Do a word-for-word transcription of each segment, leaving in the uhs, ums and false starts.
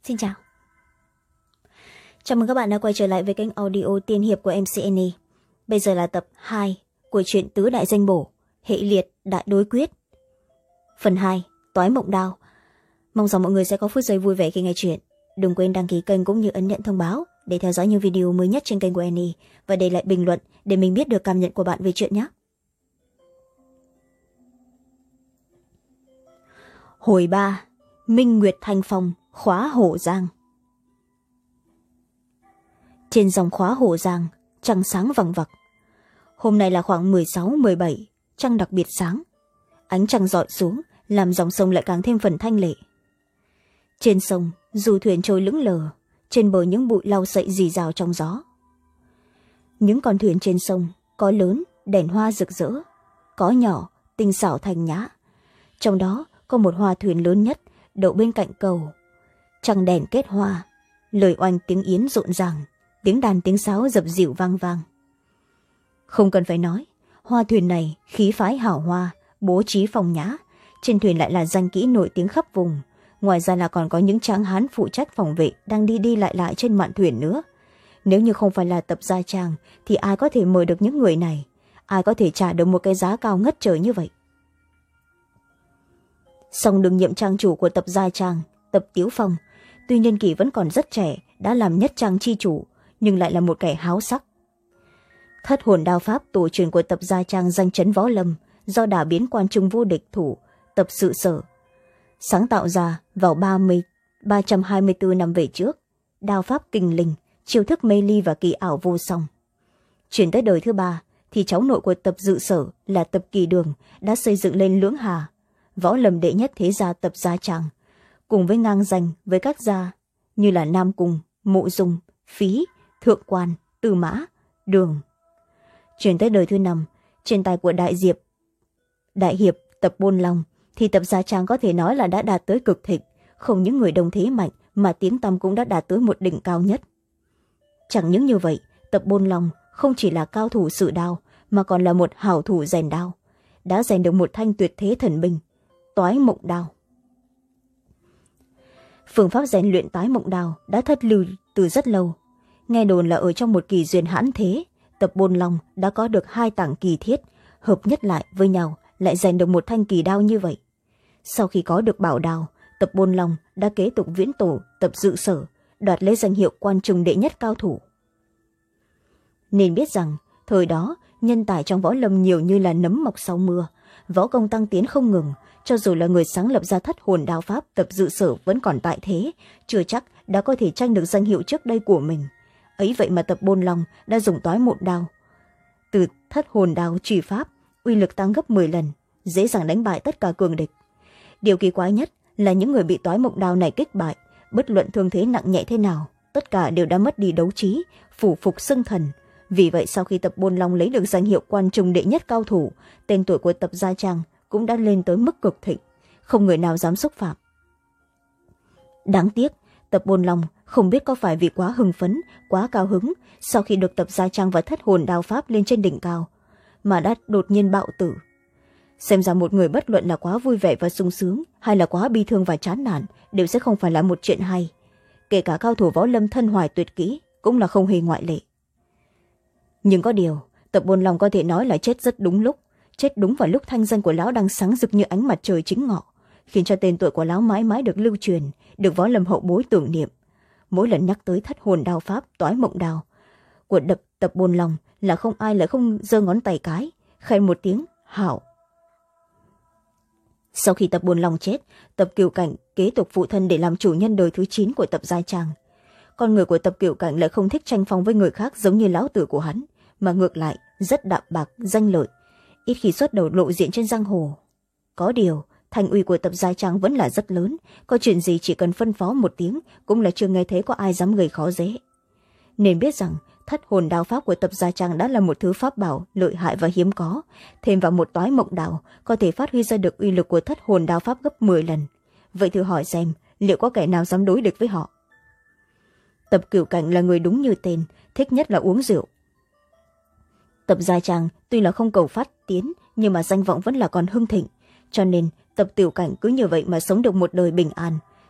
Xin chào. Chào mừng các bạn đã quay trở lại với kênh audio tiên hiệp của em xê en e. Bây giờ là tập hai của truyện Tứ Đại Danh Bổ, Hệ Liệt Đại Đối Quyết. Phần hai, Toái Mộng Đao. Mong rằng mọi người sẽ có phút giây vui vẻ khi nghe chuyện. Đừng quên đăng ký kênh cũng như ấn nhận thông báo để theo dõi những video mới nhất trên kênh của Annie và để lại bình luận để mình biết được cảm nhận của bạn về chuyện nhé. Hồi ba, Minh Nguyệt Thanh Phong, khóa Hổ Giang. Trên dòng khóa Hổ Giang, trăng sáng vằng vặc. Hôm nay là khoảng mười sáu mười bảy, trăng đặc biệt sáng. Ánh trăng rọi xuống, làm dòng sông lại càng thêm phần thanh lệ. Trên sông, dù thuyền trôi lững lờ, trên bờ những bụi lau sậy rì rào trong gió. Những con thuyền trên sông, có lớn, đèn hoa rực rỡ, có nhỏ, tinh xảo thanh nhã. Trong đó có một hoa thuyền lớn nhất, đậu bên cạnh cầu. Trăng đèn kết hoa, lời oanh tiếng yến rộn ràng, tiếng đàn tiếng sáo dập dịu vang vang. Không cần phải nói, hoa thuyền này khí phái hảo hoa, bố trí phong nhã. Trên thuyền lại là danh kỹ nổi tiếng khắp vùng. Ngoài ra là còn có những tráng hán phụ trách phòng vệ đang đi đi lại lại trên mạn thuyền nữa. Nếu như không phải là tập gia trang thì ai có thể mời được những người này, ai có thể trả được một cái giá cao ngất trời như vậy. Song đương nhiệm trang chủ của tập gia trang, Tập Tiếu Phong, tuy niên kỷ vẫn còn rất trẻ, đã làm nhất trang chi chủ, nhưng lại là một kẻ háo sắc. Thất hồn đao pháp tổ truyền của tập gia trang danh chấn võ lâm, do đả biến quan trung vô địch thủ Tập Sự Sở sáng tạo ra vào ba trăm hai mươi tư năm về trước. Đao pháp kinh linh, chiêu thức mê ly và kỳ ảo vô song. Chuyển tới đời thứ ba thì cháu nội của Tập Dự Sở là Tập Kỳ Đường đã xây dựng lên Lưỡng Hà, võ lâm đệ nhất thế gia Tập gia trang, cùng với ngang danh với các gia như là Nam Cung, Mộ Dung, Phí, Thượng Quan, Tư Mã, Đường. Chuyển tới đời thứ năm, trên tay của Đại Diệp, Đại Hiệp Tập Bôn Long thì Tập gia trang có thể nói là đã đạt tới cực thịnh, không những người đồng thế mạnh mà tiếng tăm cũng đã đạt tới một đỉnh cao nhất. Chẳng những như vậy, Tập Bôn Long không chỉ là cao thủ sử đao mà còn là một hảo thủ rèn đao, đã rèn được một thanh tuyệt thế thần binh, Toái Mộng Đao. Phương pháp rèn luyện Toái Mộng Đao đã thất lưu từ rất lâu. Nghe đồn là ở trong một kỳ duyên hãn thế, Tập Bôn Long đã có được hai tảng kỳ thiết hợp nhất lại với nhau, lại rèn được một thanh kỳ đao như vậy. Sau khi có được bảo đao, Tập Bôn Long đã kế tục viễn tổ Tập Dự Sở, đoạt lấy danh hiệu quan trung đệ nhất cao thủ. Nên biết rằng thời đó nhân tài trong võ lâm nhiều như là nấm mọc sau mưa, võ công tăng tiến không ngừng. Cho dù là người sáng lập ra thất hồn đao pháp Tập Dự Sở vẫn còn tại thế, chưa chắc đã có thể tranh được danh hiệu trước đây của mình. Ấy vậy mà Tập Bôn Long đã dùng Toái Mộng Đao từ thất hồn đao truy pháp, uy lực tăng gấp mười lần, dễ dàng đánh bại tất cả cường địch. Điều kỳ quái nhất là những người bị Toái Mộng Đao này kích bại, bất luận thương thế nặng nhẹ thế nào, tất cả đều đã mất đi đấu trí, phủ phục xưng thần. Vì vậy sau khi Tập Bôn Long lấy được danh hiệu quan trung đệ nhất cao thủ, tên tuổi của Tập gia trang cũng đã lên tới mức cực thịnh, không người nào dám xúc phạm. Đáng tiếc, Tập Bôn Long không biết có phải vì quá hưng phấn, quá cao hứng sau khi được Tập gia trang và thất hồn đao pháp lên trên đỉnh cao, mà đã đột nhiên bạo tử. Xem ra một người bất luận là quá vui vẻ và sung sướng hay là quá bi thương và chán nản đều sẽ không phải là một chuyện hay. Kể cả cao thủ võ lâm thân hoài tuyệt kỹ cũng là không hề ngoại lệ. Nhưng có điều, Tập Bôn Long có thể nói là chết rất đúng lúc, chết đúng vào lúc thanh danh của lão đang sáng rực như ánh mặt trời chính ngọ, khiến cho tên tuổi của lão mãi mãi được lưu truyền, được võ lâm hậu bối tưởng niệm. Mỗi lần nhắc tới thất hồn đao pháp Toái Mộng Đao của đập Tập Bôn Long là không ai lại không giơ ngón tay cái khen một tiếng hảo. Sau khi Tập Bôn Long chết, Tập Cửu Cảnh kế tục phụ thân để làm chủ nhân đời thứ chín của Tập gia trang. Con người của Tập Cửu Cảnh lại không thích tranh phong với người khác giống như lão tử của hắn, mà ngược lại rất đạm bạc danh lợi, ít khi xuất đầu lộ diện trên giang hồ. Có điều thành uy của Tập gia trang vẫn là rất lớn, có chuyện gì chỉ cần phân phó một tiếng cũng là chưa nghe thấy có ai dám gây khó dễ. Nên biết rằng thất hồn đao pháp của Tập gia trang đã là một thứ pháp bảo lợi hại và hiếm có, thêm vào một Toái Mộng Đao có thể phát huy ra được uy lực của thất hồn đao pháp gấp mười lần. Vậy thử hỏi xem liệu có kẻ nào dám đối địch với họ. Tập Cửu Cảnh là người đúng như tên, thích nhất là uống rượu. Tập gia trang tuy là không cầu phát tiến nhưng mà danh vọng vẫn là còn hưng thịnh, cho nên Tập Tiểu Cảnh cứ như vậy mà sống được một đời bình an,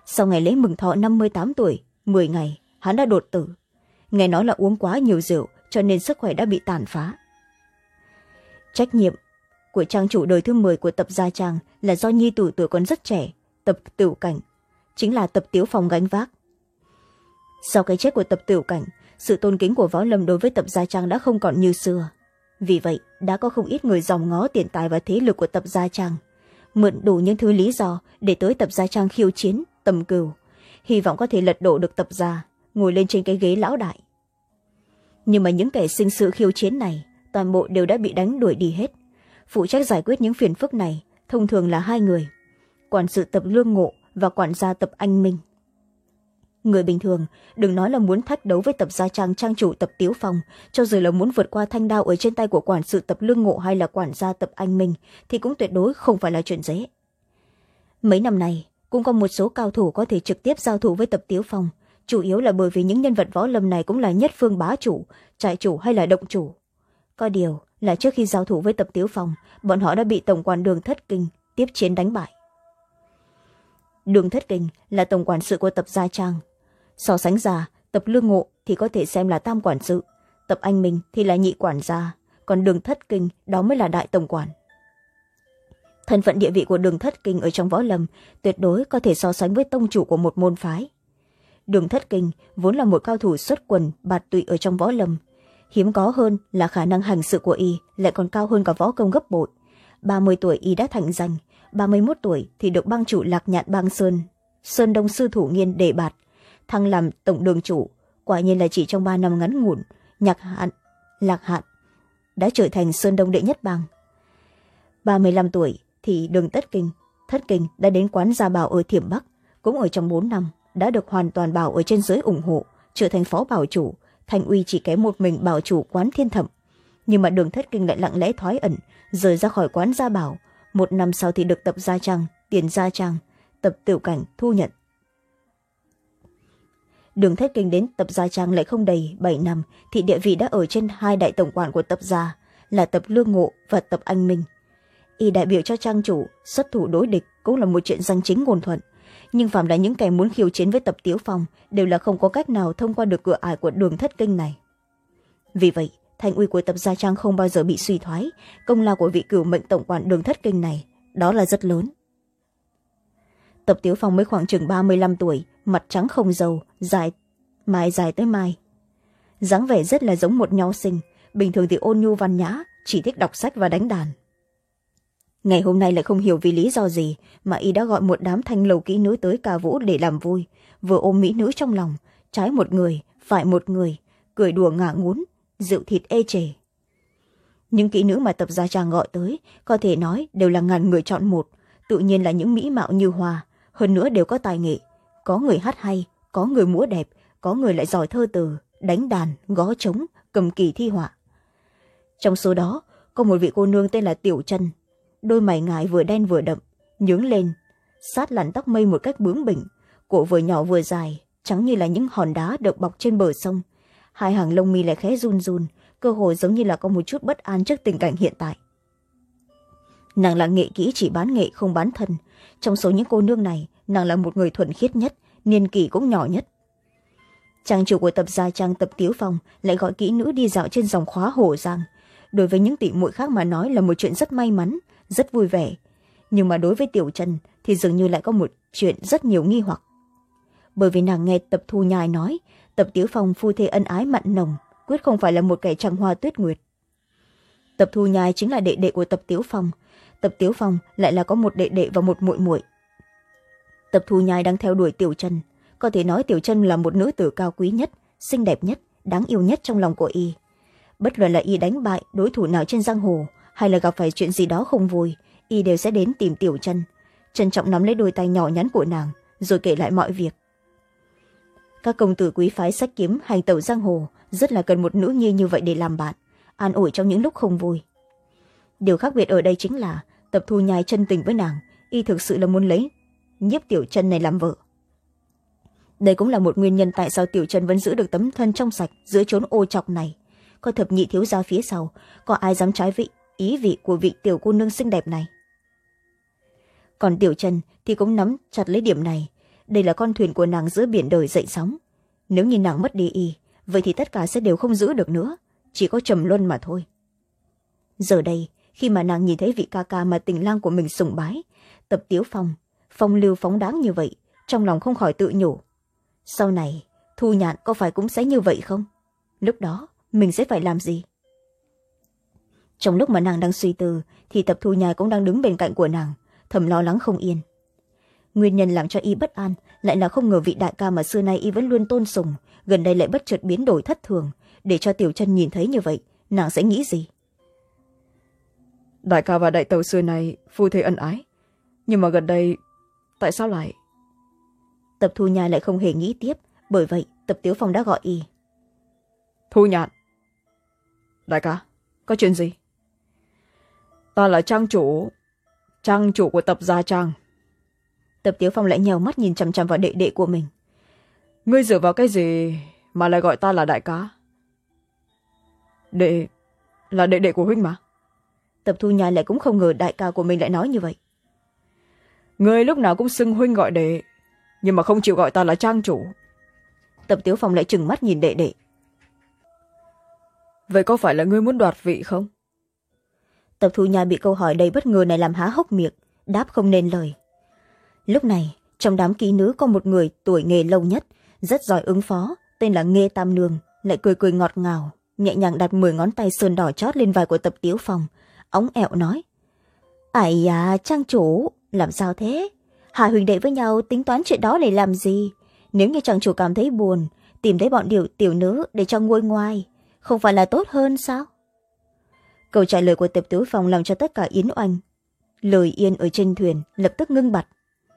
sau ngày lễ mừng thọ năm mươi tám tuổi mười ngày hắn đã đột tử. Nghe nói là uống quá nhiều rượu cho nên sức khỏe đã bị tàn phá. Trách nhiệm của trang chủ đời thứ mười của Tập Gia Trang là do nhi tử tuổi còn rất trẻ, Tập Tửu Cảnh, chính là Tập Tiếu Phong gánh vác. Sau cái chết của Tập Tửu Cảnh, sự tôn kính của võ lâm đối với Tập Gia Trang đã không còn như xưa. Vì vậy đã có không ít người dòm ngó tiền tài và thế lực của Tập Gia Trang, mượn đủ những thứ lý do để tới Tập Gia Trang khiêu chiến tầm cừu, hy vọng có thể lật đổ được Tập Gia, ngồi lên trên cái ghế lão đại. Nhưng mà những kẻ sinh sự khiêu chiến này toàn bộ đều đã bị đánh đuổi đi hết. Phụ trách giải quyết những phiền phức này thông thường là hai người, quản sự Tập Lương Ngộ và quản gia Tập Anh Minh. Người bình thường đừng nói là muốn thách đấu với Tập Gia Trang trang chủ Tập Tiếu Phong, cho dù là muốn vượt qua thanh đao ở trên tay của quản sự Tập Lương Ngộ hay là quản gia Tập Anh Minh thì cũng tuyệt đối không phải là chuyện dễ. Mấy năm này cũng có một số cao thủ có thể trực tiếp giao thủ với Tập Tiếu Phong, chủ yếu là bởi vì những nhân vật võ lâm này cũng là nhất phương bá chủ, trại chủ hay là động chủ. Có điều là trước khi giao thủ với Tập Tiếu Phong, bọn họ đã bị tổng quản Đường Thất Kinh tiếp chiến đánh bại. Đường Thất Kinh là tổng quản sự của Tập Gia Trang. So sánh ra, Tập Lương Ngộ thì có thể xem là tam quản sự, Tập Anh Minh thì là nhị quản gia, còn Đường Thất Kinh đó mới là đại tổng quản. Thân phận địa vị của Đường Thất Kinh ở trong võ lâm tuyệt đối có thể so sánh với tông chủ của một môn phái. Đường Thất Kinh vốn là một cao thủ xuất quần bạt tụy ở trong võ lâm, hiếm có hơn là khả năng hành sự của y lại còn cao hơn cả võ công gấp bội. ba mươi tuổi y đã thành danh, ba mươi mốt tuổi thì được bang chủ Lạc Nhạn bang Sơn, Sơn Đông sư thủ Nghiên đề bạt, thăng làm tổng đường chủ. Quả nhiên là chỉ trong ba năm ngắn ngủn, Nhạc Hạn, Lạc Hạn đã trở thành Sơn Đông đệ nhất bang. ba mươi lăm tuổi thì Đường Tất Kinh, Thất Kinh đã đến quán Gia Bảo ở Thiểm Bắc, cũng ở trong bốn năm đã được hoàn toàn bảo ở trên dưới ủng hộ, trở thành phó bảo chủ, thành uy chỉ kém một mình bảo chủ quán Thiên Thẩm. Nhưng mà Đường Thất Kinh lại lặng lẽ thoái ẩn, rời ra khỏi quán Gia Bảo. Một năm sau thì được Tập Gia Trang, Tiền Gia Trang, Tập Tửu Cảnh thu nhận. Đường Thất Kinh đến Tập Gia Trang lại không đầy bảy năm thì địa vị đã ở trên hai đại tổng quản của Tập Gia là Tập Lương Ngộ và Tập Anh Minh. Y đại biểu cho trang chủ xuất thủ đối địch cũng là một chuyện danh chính ngôn thuận, nhưng phạm là những kẻ muốn khiêu chiến với Tập Tiếu Phong đều là không có cách nào thông qua được cửa ải của Đường Thất Kinh này. Vì vậy thành uy của Tập Gia Trang không bao giờ bị suy thoái, công lao của vị cửu mệnh tổng quản Đường Thất Kinh này đó là rất lớn. Tập Tiếu Phong mới khoảng chừng ba mươi lăm tuổi, mặt trắng không râu, dài mái dài tới mai, dáng vẻ rất là giống một nho sinh, bình thường thì ôn nhu văn nhã, chỉ thích đọc sách và đánh đàn. Ngày hôm nay lại không hiểu vì lý do gì mà y đã gọi một đám thanh lầu kỹ nữ tới ca vũ để làm vui, vừa ôm mỹ nữ trong lòng, trái một người phải một người, cười đùa ngả ngún, rượu thịt ê chề. Những kỹ nữ mà Tập Gia Trang gọi tới có thể nói đều là ngàn người chọn một, tự nhiên là những mỹ mạo như hoa, hơn nữa đều có tài nghệ, có người hát hay, có người múa đẹp, có người lại giỏi thơ từ, đánh đàn, gõ trống, cầm kỳ thi họa. Trong số đó có một vị cô nương tên là Tiểu Chân, đôi mày ngài vừa đen vừa đậm, nhướng lên sát làn tóc mây một cách bướng bỉnh, cổ vừa nhỏ vừa dài, trắng như là những hòn đá được bọc trên bờ sông, hai hàng lông mi lại khẽ run run, cơ hồ giống như là có một chút bất an trước tình cảnh hiện tại. Nàng là nghệ kỹ chỉ bán nghệ không bán thân, trong số những cô nương này nàng là một người thuần khiết nhất, niên kỷ cũng nhỏ nhất. Trang chủ của Tập Gia Trang Tập Tiếu Phong lại gọi kỹ nữ đi dạo trên dòng khóa Hổ Giang, đối với những tỷ muội khác mà nói là một chuyện rất may mắn, rất vui vẻ, nhưng mà đối với Tiểu Chân thì dường như lại có một chuyện rất nhiều nghi hoặc. Bởi vì nàng nghe Tập Thu Nhai nói Tập Tiếu Phong phu thê ân ái mặn nồng, quyết không phải là một kẻ trăng hoa tuyết nguyệt. Tập Thu Nhai chính là đệ đệ của Tập Tiếu Phong, Tập Tiếu Phong lại là có một đệ đệ và một muội muội. Tập Thu Nhai đang theo đuổi Tiểu Chân, có thể nói Tiểu Chân là một nữ tử cao quý nhất, xinh đẹp nhất, đáng yêu nhất trong lòng của y. Bất luận là y đánh bại đối thủ nào trên giang hồ hay là gặp phải chuyện gì đó không vui, y đều sẽ đến tìm Tiểu Chân, trân trọng nắm lấy đôi tay nhỏ nhắn của nàng rồi kể lại mọi việc. Các công tử quý phái xách kiếm hành tẩu giang hồ rất là cần một nữ nhi như vậy để làm bạn, an ủi trong những lúc không vui. Điều khác biệt ở đây chính là Tập Thu Nhai chân tình với nàng, y thực sự là muốn lấy Nhiếp Tiểu Chân này làm vợ. Đây cũng là một nguyên nhân tại sao Tiểu Chân vẫn giữ được tấm thân trong sạch giữa chốn ô trọc này. Có thập nhị thiếu gia phía sau, có ai dám trái vị ý vị của vị tiểu cô nương xinh đẹp này. Còn Tiểu Chân thì cũng nắm chặt lấy điểm này, đây là con thuyền của nàng giữa biển đời dậy sóng. Nếu như nàng mất đi y, vậy thì tất cả sẽ đều không giữ được nữa, chỉ có trầm luân mà thôi. Giờ đây, khi mà nàng nhìn thấy vị ca ca mà tình lang của mình sùng bái, Tập Tiếu Phong phong lưu phóng đáng như vậy, trong lòng không khỏi tự nhủ, sau này Thu Nhạn có phải cũng sẽ như vậy không? Lúc đó mình sẽ phải làm gì? Trong lúc mà nàng đang suy tư thì Tập Thu Nhai cũng đang đứng bên cạnh của nàng, thầm lo lắng không yên. Nguyên nhân làm cho y bất an lại là không ngờ vị đại ca mà xưa nay y vẫn luôn tôn sùng, gần đây lại bất chợt biến đổi thất thường. Để cho Tiểu Chân nhìn thấy như vậy, nàng sẽ nghĩ gì? Đại ca và đại tẩu xưa nay phu thê ân ái, nhưng mà gần đây tại sao lại... Tập Thu Nhai lại không hề nghĩ tiếp, bởi vậy Tập Tiếu Phong đã gọi y. Thu Nhạn. Đại ca, có chuyện gì? Ta là trang chủ, trang chủ của Tập Gia Trang. Tập Tiếu Phong lại nhèo mắt nhìn chằm chằm vào đệ đệ của mình. Ngươi dựa vào cái gì mà lại gọi ta là đại ca? Đệ là đệ đệ của huynh mà. Tập Thu Nhai lại cũng không ngờ đại ca của mình lại nói như vậy. Ngươi lúc nào cũng xưng huynh gọi đệ, nhưng mà không chịu gọi ta là trang chủ. Tập Tiếu Phong lại trừng mắt nhìn đệ đệ. Vậy có phải là ngươi muốn đoạt vị không? Tập Thu Nhai bị câu hỏi đầy bất ngờ này làm há hốc miệng, đáp không nên lời. Lúc này, trong đám kỹ nữ có một người tuổi nghề lâu nhất, rất giỏi ứng phó, tên là Nghê Tam Nương, lại cười cười ngọt ngào, nhẹ nhàng đặt mười ngón tay sơn đỏ chót lên vai của Tập Tiếu Phong, óng ẹo nói: Ải à, trang chủ, làm sao thế? Hai huynh đệ với nhau tính toán chuyện đó để làm gì? Nếu như trang chủ cảm thấy buồn, tìm thấy bọn điều tiểu nữ để cho nguôi ngoai, không phải là tốt hơn sao? Câu trả lời của Tập Tiếu Phong làm cho tất cả yến oanh lời yên ở trên thuyền lập tức ngưng bặt.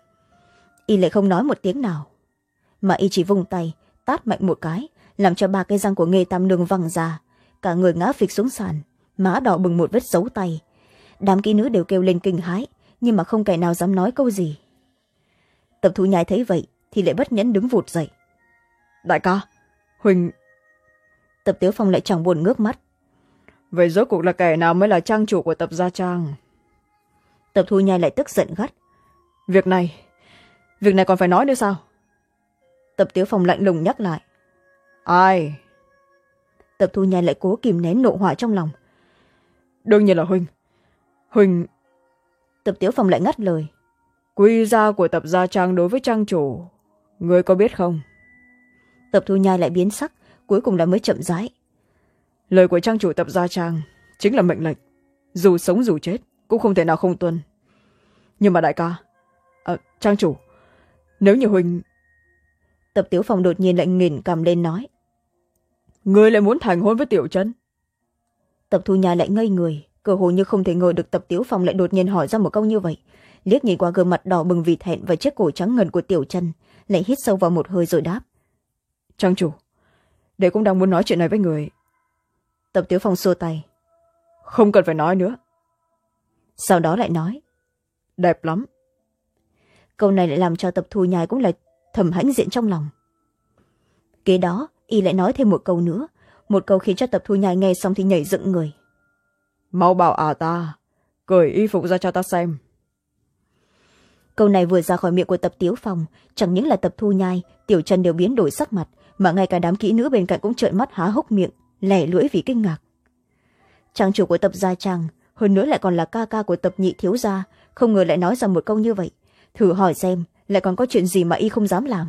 Y lại không nói một tiếng nào, mà y chỉ vung tay tát mạnh một cái, làm cho ba cái răng của Nghê Tam Nương văng ra, cả người ngã phịch xuống sàn, má đỏ bừng một vết dấu tay. Đám kỹ nữ đều kêu lên kinh hãi, nhưng mà không kẻ nào dám nói câu gì. Tập Thu Nhai thấy vậy thì lại bất nhẫn đứng vụt dậy. Đại ca, huynh... Tập Tiếu Phong lại chẳng buồn ngước mắt. Vậy rốt cuộc là kẻ nào mới là trang chủ của Tập Gia Trang? Tập Thu Nhai lại tức giận gắt. Việc này, việc này còn phải nói nữa sao? Tập Tiếu Phong lạnh lùng nhắc lại. Ai? Tập Thu Nhai lại cố kìm nén nộ hỏa trong lòng. Đương nhiên là huynh. Huynh... Tập Tiếu Phong lại ngắt lời. Quy gia của Tập Gia Trang đối với trang chủ, ngươi có biết không? Tập Thu Nhai lại biến sắc, cuối cùng là mới chậm rãi. Lời của trang chủ Tập Gia Trang chính là mệnh lệnh, dù sống dù chết cũng không thể nào không tuân. Nhưng mà đại ca, à, trang chủ, nếu như huynh... Tập Tiếu Phong đột nhiên lại nghển cằm lên nói. Ngươi lại muốn thành hôn với Tiểu Chân? Tập Thu Nhai lại ngây người, cơ hồ như không thể ngờ được Tập Tiếu Phong lại đột nhiên hỏi ra một câu như vậy. Liếc nhìn qua gương mặt đỏ bừng vì thẹn và chiếc cổ trắng ngần của Tiểu Chân, lại hít sâu vào một hơi rồi đáp. Trang chủ, đệ cũng đang muốn nói chuyện này với người. Tập Tiếu Phong xua tay. Không cần phải nói nữa. Sau đó lại nói. Đẹp lắm. Câu này lại làm cho Tập Thu Nhai cũng là thầm hãnh diện trong lòng. Kế đó y lại nói thêm một câu nữa, một câu khiến cho Tập Thu Nhai nghe xong thì nhảy dựng người. Mau bảo à ta cởi y phục ra cho ta xem. Câu này vừa ra khỏi miệng của Tập Tiếu Phong, chẳng những là Tập Thu Nhai, Tiểu Chân đều biến đổi sắc mặt, mà ngay cả đám kỹ nữ bên cạnh cũng trợn mắt há hốc miệng, lẻ lưỡi vì kinh ngạc. Trang chủ của Tập Gia Trang, hơn nữa lại còn là ca ca của Tập Nhị thiếu gia, không ngờ lại nói ra một câu như vậy. Thử hỏi xem lại còn có chuyện gì mà y không dám làm.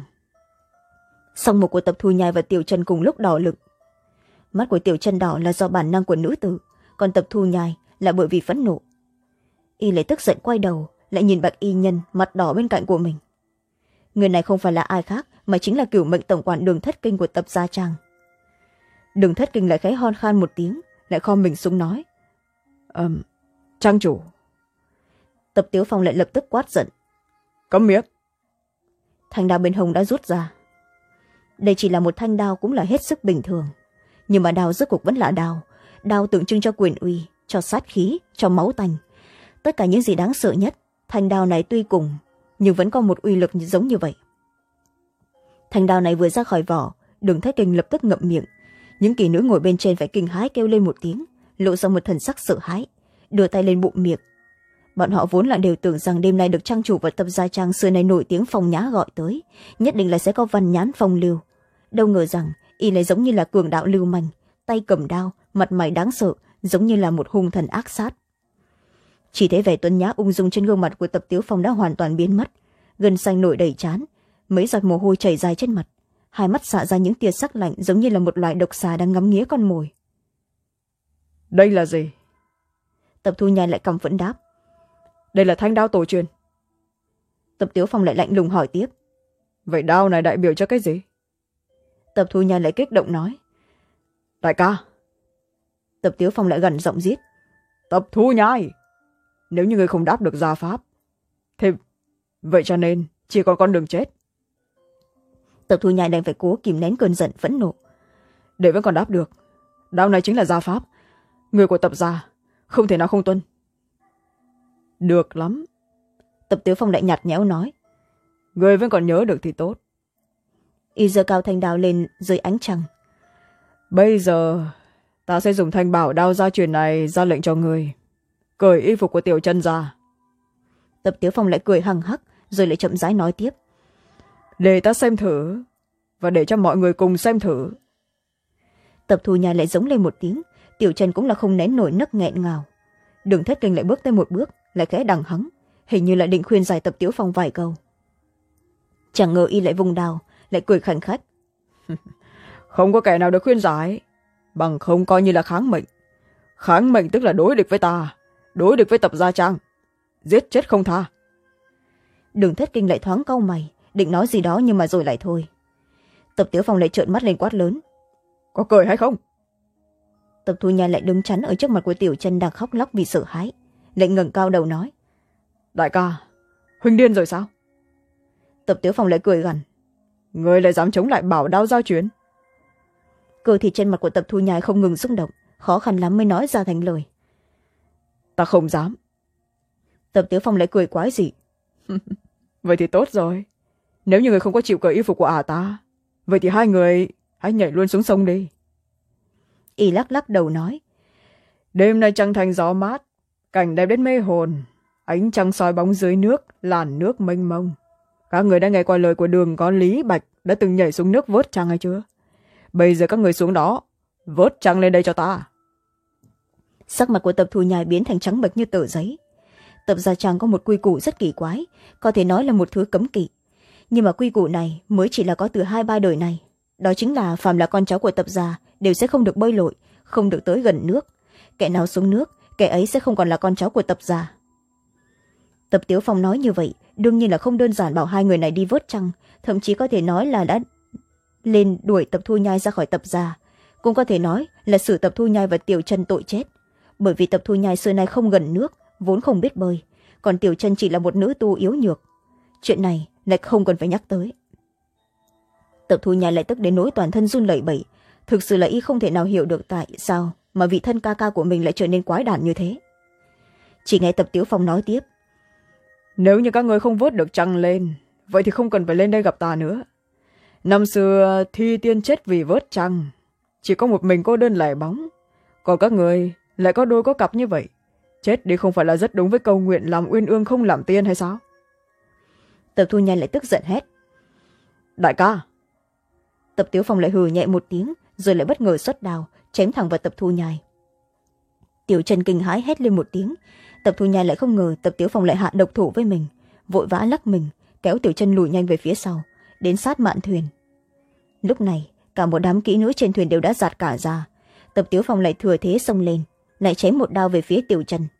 Song mục của Tập Thu Nhai và Tiểu Chân cùng lúc đỏ lực. Mắt của Tiểu Chân đỏ là do bản năng của nữ tử, còn Tập Thu Nhai là bởi vì phẫn nộ. Y lại tức giận quay đầu, lại nhìn Bạch Y Nhân mặt đỏ bên cạnh của mình. Người này không phải là ai khác mà chính là cửu mệnh tổng quản Đường Thất Kinh của Tập Gia Trang. Đường Thất Kinh lại khẽ hon khan một tiếng, lại khom mình xuống nói. um, Trang chủ. Tập Tiếu Phong lại lập tức quát giận. Cấm miệng. Thanh đao bên hông đã rút ra. Đây chỉ là một thanh đao cũng là hết sức bình thường, nhưng mà đao rốt cuộc vẫn là đao, đao tượng trưng cho quyền uy, cho sát khí, cho máu tanh. Tất cả những gì đáng sợ nhất, thanh đao này tuy cùng nhưng vẫn có một uy lực giống như vậy. Thanh đao này vừa ra khỏi vỏ, Đường Thất Kinh lập tức ngậm miệng. Những kỹ nữ ngồi bên trên phải kinh hãi kêu lên một tiếng, lộ ra một thần sắc sợ hãi, đưa tay lên bụng miệng. bọn họ vốn là đều tưởng rằng đêm nay được trang chủ và tập gia trang xưa nay nổi tiếng phong nhã gọi tới nhất định là sẽ có văn nhán phong lưu. Đâu ngờ rằng y lại giống như là cường đạo lưu manh, tay cầm đao, mặt mày đáng sợ, giống như là một hung thần ác sát. Chỉ thấy vẻ tuấn nhã ung dung trên gương mặt của Tập Tiếu Phong đã hoàn toàn biến mất, gân xanh nổi đầy trán, mấy giọt mồ hôi chảy dài trên mặt, hai mắt xạ ra những tia sắc lạnh giống như là một loài độc xà đang ngắm nghía con mồi. Đây là gì? Tập Thu Nhai lại căm phẫn đáp. Đây là thanh đao tổ truyền. Tập Tiếu Phong lại lạnh lùng hỏi tiếp. Vậy đao này đại biểu cho cái gì? Tập Thu Nhai lại kích động nói. Đại ca. Tập Tiếu Phong lại gần giọng giết. Tập Thu Nhai, nếu như người không đáp được gia pháp thì vậy cho nên chỉ còn con đường chết. Tập Thu Nhai đành phải cố kìm nén cơn giận phẫn nộ. Để vẫn còn đáp được, đao này chính là gia pháp, người của Tập gia không thể nào không tuân. Được lắm. Tập Tiếu Phong lại nhạt nhẽo nói. Người vẫn còn nhớ được thì tốt. Y giơ cao thanh đao lên dưới ánh trăng. Bây giờ ta sẽ dùng thanh bảo đao gia truyền này ra lệnh cho người cởi y phục của Tiểu Chân ra. Tập Tiếu Phong lại cười hằng hắc rồi lại chậm rãi nói tiếp. Để ta xem thử và để cho mọi người cùng xem thử. Tập Thu Nhai lại giống lên một tiếng, Tiểu Chân cũng là không nén nổi nấc nghẹn ngào. Đường Thất Kinh lại bước tới một bước, lại khẽ đằng hắng, hình như là định khuyên giải Tập Tiếu Phong vài câu. Chẳng ngờ y lại vùng đào, lại cười khảnh khách. Không có kẻ nào được khuyên giải, bằng không coi như là kháng mệnh. Kháng mệnh tức là đối địch với ta, đối địch với Tập gia trang, giết chết không tha. Đường Thất Kinh lại thoáng cau mày, định nói gì đó nhưng mà rồi lại thôi. Tập Tiếu Phong lại trợn mắt lên quát lớn. Có cười hay không? Tập Thu Nhai lại đứng chắn ở trước mặt của Tiểu Chân đang khóc lóc vì sợ hãi, lại ngẩng cao đầu nói. Đại ca, huynh điên rồi sao? Tập Tiếu Phong lại cười gằn. Người lại dám chống lại bảo đao giao truyền? Cơ thịt trên mặt của Tập Thu Nhai không ngừng xung động, khó khăn lắm mới nói ra thành lời. Ta không dám. Tập Tiếu Phong lại cười quái dị. Vậy thì tốt rồi, nếu như người không có chịu cởi y phục của ả ta, vậy thì hai người hãy nhảy luôn xuống sông đi. Y lắc lắc đầu nói. Đêm nay trăng thành gió mát, cảnh đẹp đến mê hồn, ánh trăng soi bóng dưới nước, làn nước mênh mông. Các người đã nghe qua lời của Đường có Lý Bạch đã từng nhảy xuống nước vớt trăng hay chưa? Bây giờ các người xuống đó, vớt trăng lên đây cho ta. Sắc mặt của Tập Thu Nhai biến thành trắng bệch như tờ giấy. Tập gia trang có một quy củ rất kỳ quái, có thể nói là một thứ cấm kỵ. Nhưng mà quy củ này mới chỉ là có từ hai ba đời này. Đó chính là phàm là con cháu của Tập gia đều sẽ không được bơi lội, không được tới gần nước. Kẻ nào xuống nước, kẻ ấy sẽ không còn là con cháu của Tập gia. Tập Tiếu Phong nói như vậy, đương nhiên là không đơn giản bảo hai người này đi vớt trăng, thậm chí có thể nói là đã lên đuổi Tập Thu Nhai ra khỏi Tập gia, cũng có thể nói là xử Tập Thu Nhai và Tiểu Chân tội chết. Bởi vì Tập Thu Nhai xưa nay không gần nước, vốn không biết bơi, còn Tiểu Chân chỉ là một nữ tu yếu nhược. Chuyện này lại không cần phải nhắc tới. Tập Thu Nhai lại tức đến nỗi toàn thân run lẩy bẩy, thực sự là y không thể nào hiểu được tại sao mà vị thân ca ca của mình lại trở nên quái đản như thế. Chỉ nghe Tập Tiếu Phong nói tiếp. Nếu như các người không vớt được trăng lên, vậy thì không cần phải lên đây gặp ta nữa. Năm xưa Thi Tiên chết vì vớt trăng, chỉ có một mình cô đơn lẻ bóng, còn các người lại có đôi có cặp như vậy, chết đi không phải là rất đúng với câu nguyện làm uyên ương không làm tiên hay sao? Tập Thu Nhai lại tức giận hét. Đại ca. Tập Tiếu Phong lại hừ nhẹ một tiếng, rồi lại bất ngờ xuất đao chém thẳng vào Tập Thu Nhai. Tiểu Chân kinh hãi hét lên một tiếng. Tập Thu Nhai lại không ngờ Tập Tiếu Phong lại hạ độc thủ với mình, vội vã lắc mình kéo Tiểu Chân lùi nhanh về phía sau, đến sát mạn thuyền. Lúc này cả một đám kỹ nữ trên thuyền đều đã giạt cả ra. Tập Tiếu Phong lại thừa thế xông lên, lại chém một đao về phía Tiểu Chân.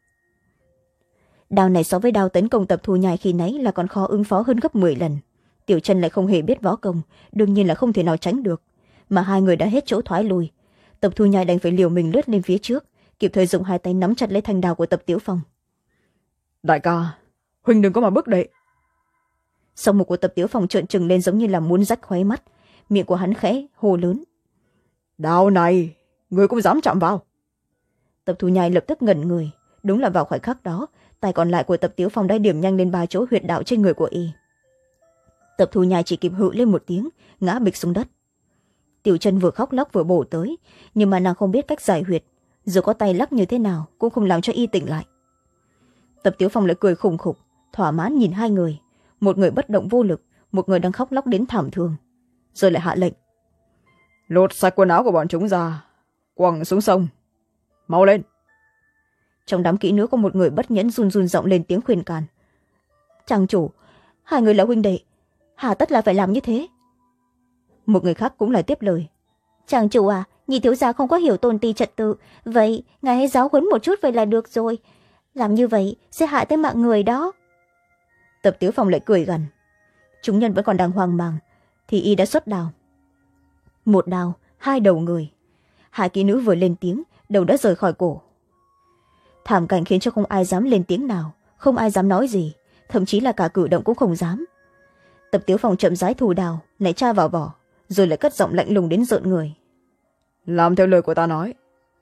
Đao này so với đao tấn công Tập Thu Nhai khi nãy là còn khó ứng phó hơn gấp mười lần. Tiểu Chân lại không hề biết võ công, đương nhiên là không thể nào tránh được, mà hai người đã hết chỗ thoái lui. Tập Thu Nhai đành phải liều mình lướt lên phía trước, kịp thời dùng hai tay nắm chặt lấy thanh đao của Tập Tiếu Phong. Đại ca, huynh đừng có mà bước đệ. Song mục của Tập Tiếu Phong trợn trừng lên giống như là muốn rách khóe mắt, miệng của hắn khẽ hô lớn. Đao này, người cũng dám chạm vào? Tập Thu Nhai lập tức ngẩn người, đúng là vào khoảnh khắc đó, tay còn lại của Tập Tiếu Phong đã điểm nhanh lên ba chỗ huyệt đạo trên người của y. Tập Thu Nhai chỉ kịp hự lên một tiếng, ngã bịch xuống đất. Tiểu Chân vừa khóc lóc vừa bổ tới, nhưng mà nàng không biết cách giải huyệt, dù có tay lắc như thế nào cũng không làm cho y tỉnh lại. Tập Tiếu Phong lại cười khùng khục, thỏa mãn nhìn hai người, một người bất động vô lực, một người đang khóc lóc đến thảm thương, rồi lại hạ lệnh: lột sạch quần áo của bọn chúng ra, quẳng xuống sông, mau lên. Trong đám kỹ nữ có một người bất nhẫn run run giọng lên tiếng khuyên can: chàng chủ, hai người là huynh đệ, hà tất là phải làm như thế. Một người khác cũng lại tiếp lời: chàng chủ à, nhị thiếu gia không có hiểu tôn ti trật tự, vậy ngài hãy giáo huấn một chút vậy là được rồi, làm như vậy sẽ hại tới mạng người đó. Tập Tiếu Phong lại cười gằn. Chúng nhân vẫn còn đang hoang mang thì y đã xuất đao. Một đao, hai đầu người. Hai kỹ nữ vừa lên tiếng, đầu đã rời khỏi cổ. Thảm cảnh khiến cho không ai dám lên tiếng nào, không ai dám nói gì, thậm chí là cả cử động cũng không dám. Tập Tiếu Phong chậm rãi thu đao, lại tra vào vỏ, rồi lại cất giọng lạnh lùng đến rợn người: làm theo lời của ta nói.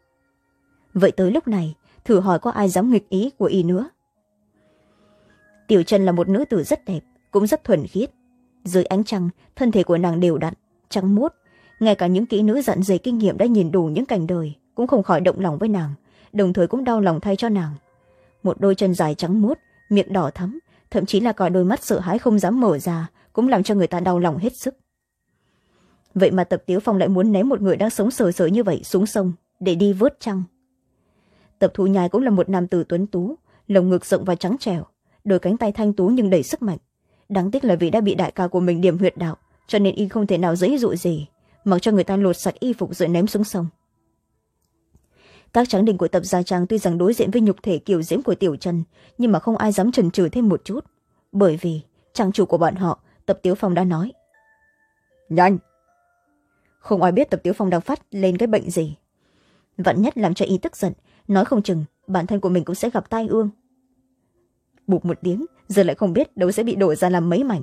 Vậy tới lúc này, thử hỏi có ai dám nghịch ý của y nữa. Tiểu Trần là một nữ tử rất đẹp, cũng rất thuần khiết. Dưới ánh trăng, thân thể của nàng đều đặn, trắng muốt. Ngay cả những kỹ nữ dặn dày kinh nghiệm đã nhìn đủ những cảnh đời cũng không khỏi động lòng với nàng, đồng thời cũng đau lòng thay cho nàng. Một đôi chân dài trắng muốt, miệng đỏ thắm, thậm chí là cả đôi mắt sợ hãi không dám mở ra, cũng làm cho người ta đau lòng hết sức. Vậy mà Tập Tiếu Phong lại muốn ném một người đang sống sờ sờ như vậy xuống sông để đi vớt trăng. Tập Thụ Nhai cũng là một nam tử tuấn tú, lồng ngực rộng và trắng trẻo, đôi cánh tay thanh tú nhưng đầy sức mạnh. Đáng tiếc là vì đã bị đại ca của mình điểm huyệt đạo, cho nên y không thể nào dễ dụ gì, mặc cho người ta lột sạch y phục rồi ném xuống sông. Các tráng đình của Tập Gia Trang tuy rằng đối diện với nhục thể kiều diễm của Tiểu Trần, nhưng mà không ai dám chần chừ thêm một chút, bởi vì trang chủ của bọn họ, Tập Tiếu Phong đã nói: nhanh. Không ai biết Tập Tiếu Phong đang phát lên cái bệnh gì. Vạn nhất làm cho y tức giận, nói không chừng bản thân của mình cũng sẽ gặp tai ương. Bụp một tiếng, giờ lại không biết đâu sẽ bị đổ ra làm mấy mảnh.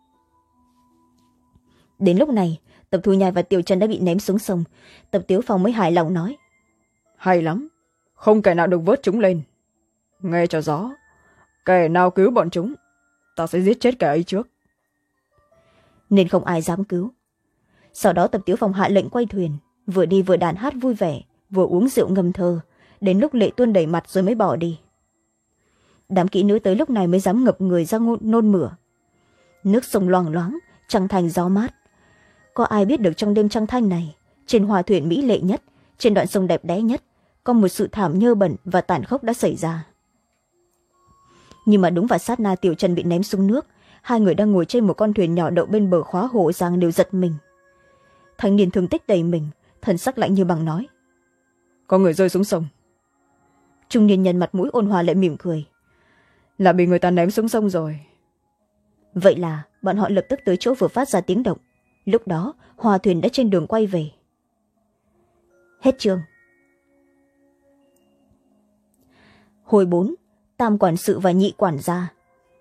Đến lúc này, Tập Thu Nhai và Tiểu Trần đã bị ném xuống sông. Tập Tiếu Phong mới hài lòng nói: hay lắm, không kẻ nào được vớt chúng lên. Nghe cho rõ, kẻ nào cứu bọn chúng, ta sẽ giết chết kẻ ấy trước. Nên không ai dám cứu. Sau đó Tập Tiếu Phong hạ lệnh quay thuyền, vừa đi vừa đàn hát vui vẻ, vừa uống rượu ngâm thơ, đến lúc lệ tuôn đầy mặt rồi mới bỏ đi. Đám kỹ nữ tới lúc này mới dám ngập người ra nôn mửa. Nước sông loang loáng, trăng thanh gió mát. Có ai biết được trong đêm trăng thanh này, trên hòa thuyền mỹ lệ nhất, trên đoạn sông đẹp đẽ nhất, có một sự thảm nhơ bẩn và tàn khốc đã xảy ra. Nhưng mà đúng vào sát na Tiểu Trần bị ném xuống nước, hai người đang ngồi trên một con thuyền nhỏ đậu bên bờ khóa hộ giang đều giật mình. Thanh niên thương tích đầy mình, thần sắc lạnh như băng nói: có người rơi xuống sông. Trung niên nhân mặt mũi ôn hòa lại mỉm cười: là bị người ta ném xuống sông rồi. Vậy là bọn họ lập tức tới chỗ vừa phát ra tiếng động. Lúc đó hòa thuyền đã trên đường quay về. Hết chương. Hồi bốn, Tam quản sự và nhị quản gia.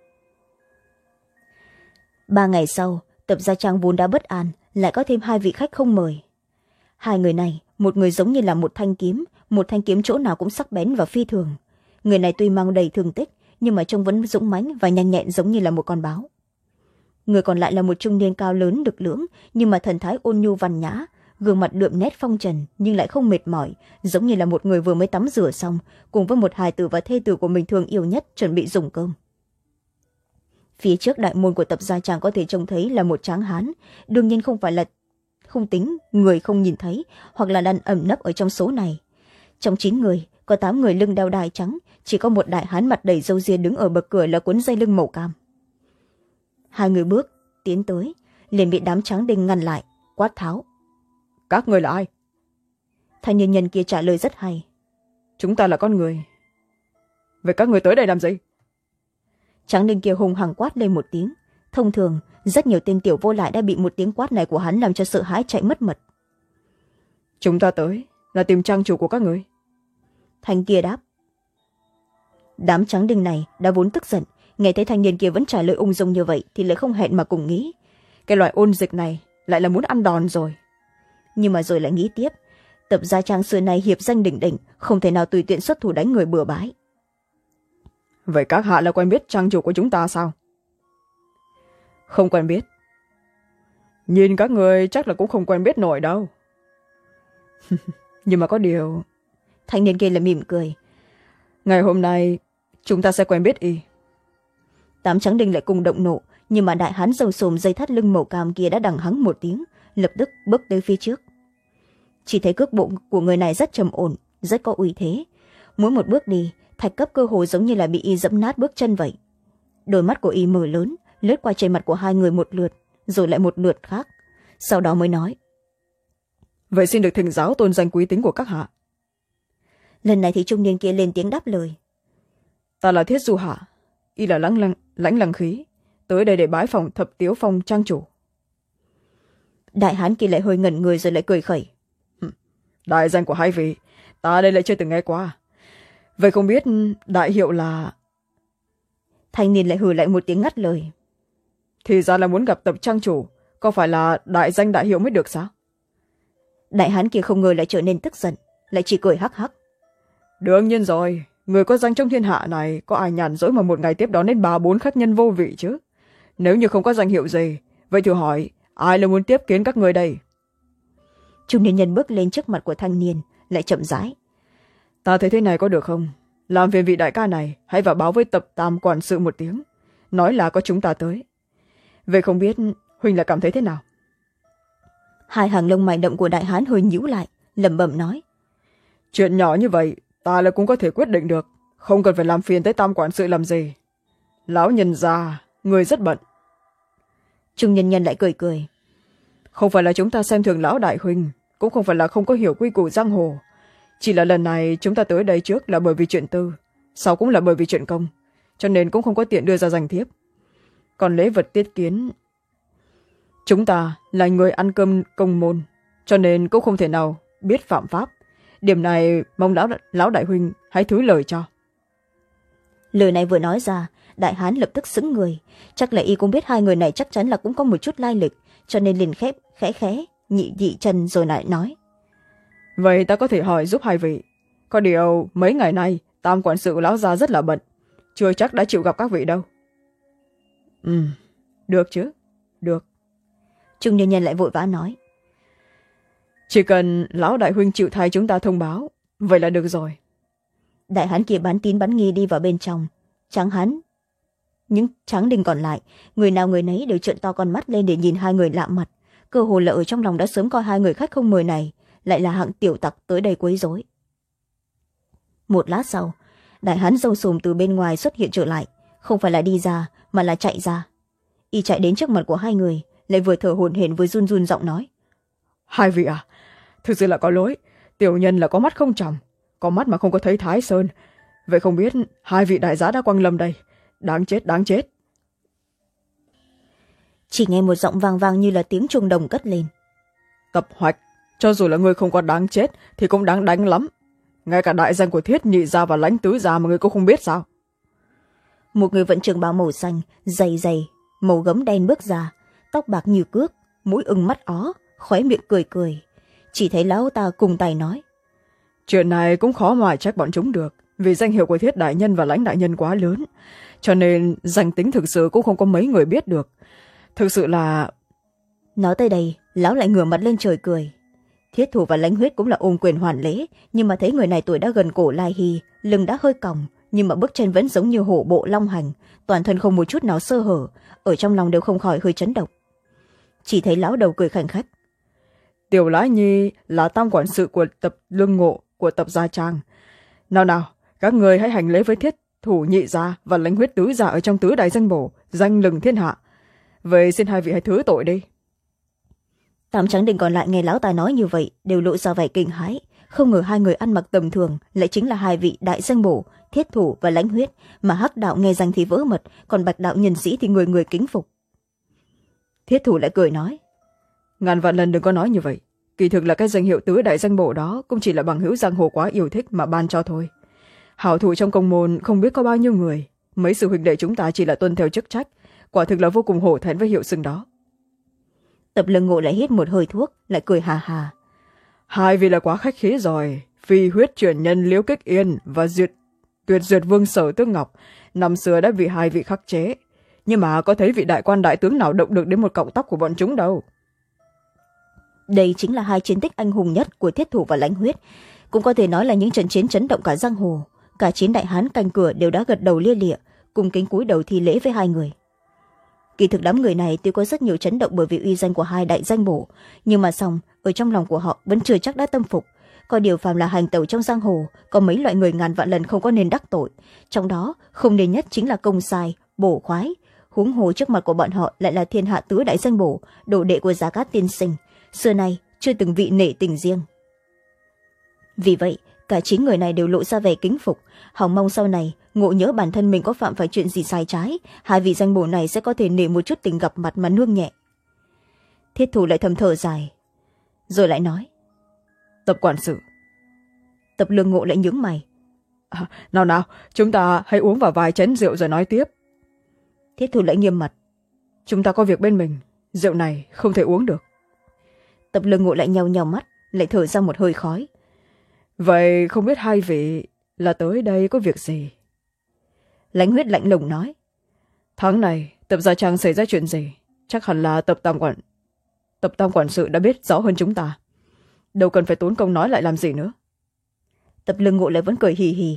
Ba ngày sau, Tập Gia Trang vốn đã bất an, lại có thêm hai vị khách không mời. Hai người này, một người giống như là một thanh kiếm, một thanh kiếm chỗ nào cũng sắc bén và phi thường. Người này tuy mang đầy thương tích, nhưng mà trông vẫn dũng mãnh và nhanh nhẹn giống như là một con báo. Người còn lại là một trung niên cao lớn lực lưỡng, nhưng mà thần thái ôn nhu văn nhã, gương mặt đượm nét phong trần nhưng lại không mệt mỏi, giống như là một người vừa mới tắm rửa xong, cùng với một hài tử và thê tử của mình thương yêu nhất chuẩn bị dùng cơm. Phía trước đại môn của Tập Gia Trang có thể trông thấy là một tráng hán, đương nhiên không phải là không tính người không nhìn thấy hoặc là đang ẩn nấp ở trong số này. Trong chín người có tám người lưng đeo đai trắng, chỉ có một đại hán mặt đầy râu ria đứng ở bậc cửa là cuốn dây lưng màu cam. Hai người bước tiến tới, liền bị đám tráng đinh ngăn lại, quát tháo: các người là ai? Thanh niên nhân kia trả lời rất hay: chúng ta là con người. Vậy các người tới đây làm gì? Tráng đinh kia hùng hằng quát lên một tiếng. Thông thường rất nhiều tên tiểu vô lại đã bị một tiếng quát này của hắn làm cho sợ hãi chạy mất mật. chúng ta tới là tìm trang chủ của các người. Thanh kia đáp. Đám tráng đinh này đã vốn tức giận, nghe thấy thanh niên kia vẫn trả lời ung dung như vậy thì lại không hẹn mà cùng nghĩ: cái loại ôn dịch này lại là muốn ăn đòn rồi. Nhưng mà rồi lại nghĩ tiếp: Tập Gia Trang xưa nay hiệp danh đỉnh đỉnh, không thể nào tùy tiện xuất thủ đánh người bừa bãi. Vậy các hạ là quen biết trang chủ của chúng ta sao? Không quen biết. Nhìn các người chắc là cũng không quen biết nổi đâu. Nhưng mà có điều... Thanh niên kia là mỉm cười: ngày hôm nay chúng ta sẽ quen biết y. Tám Tráng Đinh lại cùng động nộ, nhưng mà đại hán râu xồm dây thắt lưng màu cam kia đã đằng hắng một tiếng, lập tức bước tới phía trước. Chỉ thấy cước bộ của người này rất trầm ổn, rất có uy thế. Mỗi một bước đi, thạch cấp cơ hồ giống như là bị y dẫm nát bước chân vậy. Đôi mắt của y mở lớn, lướt qua trên mặt của hai người một lượt, rồi lại một lượt khác, sau đó mới nói: vậy xin được thỉnh giáo tôn danh quý tính của các hạ. Lần này thì trung niên kia lên tiếng đáp lời: ta là Thiết Du Hạ, y là lãnh lăng, lãnh lăng khí, tới đây để bái phòng Thập Tiếu Phong trang chủ. Đại hán kia lại hơi ngẩn người rồi lại cười khẩy: đại danh của hai vị ta đây lại chưa từng nghe qua, vậy không biết đại hiệu là... Thanh niên lại hừ lại một tiếng ngắt lời: thì ra là muốn gặp Tập trang chủ, có phải là đại danh đại hiệu mới được sao? Đại hán kia không ngờ lại trở nên tức giận, lại chỉ cười hắc hắc: đương nhiên rồi, người có danh trong thiên hạ này có ai nhàn rỗi mà một ngày tiếp đón đến ba bốn khách nhân vô vị chứ? Nếu như không có danh hiệu gì, vậy thử hỏi ai là muốn tiếp kiến các người đây? Trung niên nhân bước lên trước mặt của thanh niên, lại chậm rãi: ta thấy thế này có được không? Làm phiền vị đại ca này hãy vào báo với Tập Tam quản sự một tiếng, nói là có chúng ta tới. Vậy không biết huynh là cảm thấy thế nào? Hai hàng lông mày đậm của đại hán hơi nhíu lại, lẩm bẩm nói: chuyện nhỏ như vậy ta là cũng có thể quyết định được, không cần phải làm phiền tới Tam quản sự làm gì. Lão nhân già, người rất bận. Trung nhân nhân lại cười cười: không phải là chúng ta xem thường lão đại huynh, cũng không phải là không có hiểu quy củ giang hồ, chỉ là lần này chúng ta tới đây trước là bởi vì chuyện tư, sau cũng là bởi vì chuyện công, cho nên cũng không có tiện đưa ra danh thiếp. Còn lễ vật tiết kiến, chúng ta là người ăn cơm công môn, cho nên cũng không thể nào biết phạm pháp. Điểm này mong lão, lão đại huynh hãy thứ lời cho. Lời này vừa nói ra, đại hán lập tức sững người, chắc là y cũng biết hai người này chắc chắn là cũng có một chút lai lịch, cho nên liền khép khẽ khẽ nhị dị chân rồi lại nói: vậy ta có thể hỏi giúp hai vị, có điều mấy ngày nay Tam quản sự lão gia rất là bận, chưa chắc đã chịu gặp các vị đâu. Ừ, được chứ, được. Trung niên nhân lại vội vã nói: chỉ cần lão đại huynh chịu thay chúng ta thông báo, vậy là được rồi. Đại hán kia bán tín bán nghi đi vào bên trong. Tráng hán, những Tráng Đinh còn lại, người nào người nấy đều trợn to con mắt lên để nhìn hai người lạ mặt, cơ hồ là ở trong lòng đã sớm coi hai người khách không mời này lại là hạng tiểu tặc tới đây quấy rối. Một lát sau, đại hán râu xồm từ bên ngoài xuất hiện trở lại, không phải là đi ra mà là chạy ra. Y chạy đến trước mặt của hai người, lại vừa thở hổn hển vừa run run giọng nói: hai vị à, thực sự là có lỗi, tiểu nhân là có mắt không tròng, có mắt mà không có thấy Thái Sơn, vậy không biết hai vị đại giá đã quang lâm đây, đáng chết đáng chết. Chỉ nghe một giọng vang vang như là tiếng chuông đồng cất lên: Tập Hoạch, cho dù là người không có đáng chết thì cũng đáng đánh lắm, ngay cả đại danh của Thiết nhị gia và Lãnh tứ gia mà người cũng không biết sao? Một người vận trường bào màu xanh, dày dày, màu gấm đen bước ra, tóc bạc như cước, mũi ưng mắt ó, khóe miệng cười cười. Chỉ thấy lão ta cùng tay nói: chuyện này cũng khó mà trách bọn chúng được, vì danh hiệu của Thiết đại nhân và Lãnh đại nhân quá lớn, cho nên danh tính thực sự cũng không có mấy người biết được. Thực sự là... Nói tới đây, lão lại ngửa mặt lên trời cười. Thiết thủ và Lãnh huyết cũng là ôm quyền hoàn lễ, nhưng mà thấy người này tuổi đã gần cổ lai hy, lưng đã hơi còng, nhưng mà bước chân vẫn giống như hổ bộ long hành, toàn thân không một chút nào sơ hở, ở trong lòng đều không khỏi hơi chấn động. Chỉ thấy lão đầu cười khành khách: Tiểu Lãi Nhi là tam quản sự của Tập Lương Ngộ, của Tập Gia Trang. Nào nào, các người hãy hành lễ với Thiết thủ nhị gia và Lãnh huyết tứ gia ở trong tứ đại danh bổ, danh lừng thiên hạ. Vậy xin hai vị hãy thứ tội đi. Tám Tráng Đinh còn lại nghe lão ta nói như vậy đều lộ ra vẻ kinh hãi, không ngờ hai người ăn mặc tầm thường lại chính là hai vị đại danh bổ, Thiết thủ và Lãnh huyết, mà hắc đạo nghe danh thì vỡ mật, còn bạch đạo nhân sĩ thì người người kính phục. Thiết thủ lại cười nói: ngàn vạn lần đừng có nói như vậy, kỳ thực là cái danh hiệu tứ đại danh bổ đó cũng chỉ là bằng hữu giang hồ quá yêu thích mà ban cho thôi. Hảo thủ trong công môn không biết có bao nhiêu người, mấy sư huynh đệ chúng ta chỉ là tuân theo chức trách, quả thực là vô cùng hổ thẹn với hiệu xưng đó. Tập Lương Ngộ lại hít một hơi thuốc, lại cười hà hà: hai vị là quá khách khí rồi. Phi huyết truyền nhân Liễu Kích Yên và duyệt tuyệt duyệt vương Sở Tước Ngọc năm xưa đã bị hai vị khắc chế, nhưng mà có thấy vị đại quan đại tướng nào động được đến một cọng tóc của bọn chúng đâu. Đây chính là hai chiến tích anh hùng nhất của Thiết thủ và Lãnh huyết, cũng có thể nói là những trận chiến chấn động cả giang hồ. cả chín đại hán canh cửa đều đã gật đầu lia lịa, cùng kính cúi đầu thi lễ với hai người. Kỳ thực đám người này tuy có rất nhiều chấn động bởi vì uy danh của hai đại danh bổ, nhưng mà xong ở trong lòng của họ vẫn chưa chắc đã tâm phục. Có điều phàm là hành tẩu trong giang hồ, có mấy loại người ngàn vạn lần không có nên đắc tội, trong đó không nên nhất chính là công sai, bổ khoái. Huống hồ trước mặt của bọn họ lại là thiên hạ tứ đại danh bổ, đồ đệ của Giá Cát tiên sinh, xưa nay chưa từng vị nể tình riêng. Vì vậy cả chín người này đều lộ ra vẻ kính phục, hòng mong sau này ngộ nhớ bản thân mình có phạm phải chuyện gì sai trái, hai vị danh bổ này sẽ có thể nể một chút tình gặp mặt mà nương nhẹ. Thiết Thủ lại thầm thở dài, rồi lại nói: Tập quản sự. Tập Lương Ngộ lại nhướng mày: à, nào nào, chúng ta hãy uống vào vài chén rượu rồi nói tiếp. Thiết Thủ lại nghiêm mặt: Chúng ta có việc bên mình, rượu này không thể uống được. Tập Lương Ngộ lại nheo nheo mắt, lại thở ra một hơi khói: Vậy không biết hai vị là tới đây có việc gì? Lãnh Huyết lạnh lùng nói: Tháng này Tập Gia Trang xảy ra chuyện gì, chắc hẳn là tập tam quản tập tam quản sự đã biết rõ hơn chúng ta, đâu cần phải tốn công nói lại làm gì nữa. Tập Lương Ngộ lại vẫn cười hì hì: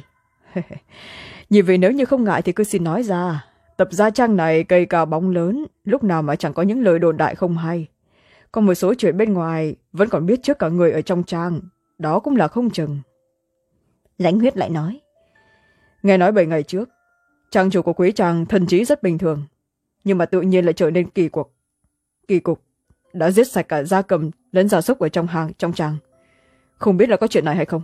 Như vậy nếu như không ngại thì cứ xin nói ra. Tập Gia Trang này cây cao bóng lớn, lúc nào mà chẳng có những lời đồn đại không hay. Còn một số chuyện bên ngoài vẫn còn biết trước cả người ở trong trang, đó cũng là không chừng. Lãnh Huyết lại nói: Nghe nói bảy ngày trước trang chủ của Quý Trang thần trí rất bình thường, nhưng mà tự nhiên lại trở nên kỳ cục kỳ cục đã giết sạch cả gia cầm lẫn gia súc ở trong hàng trong trang. Không biết là có chuyện này hay không?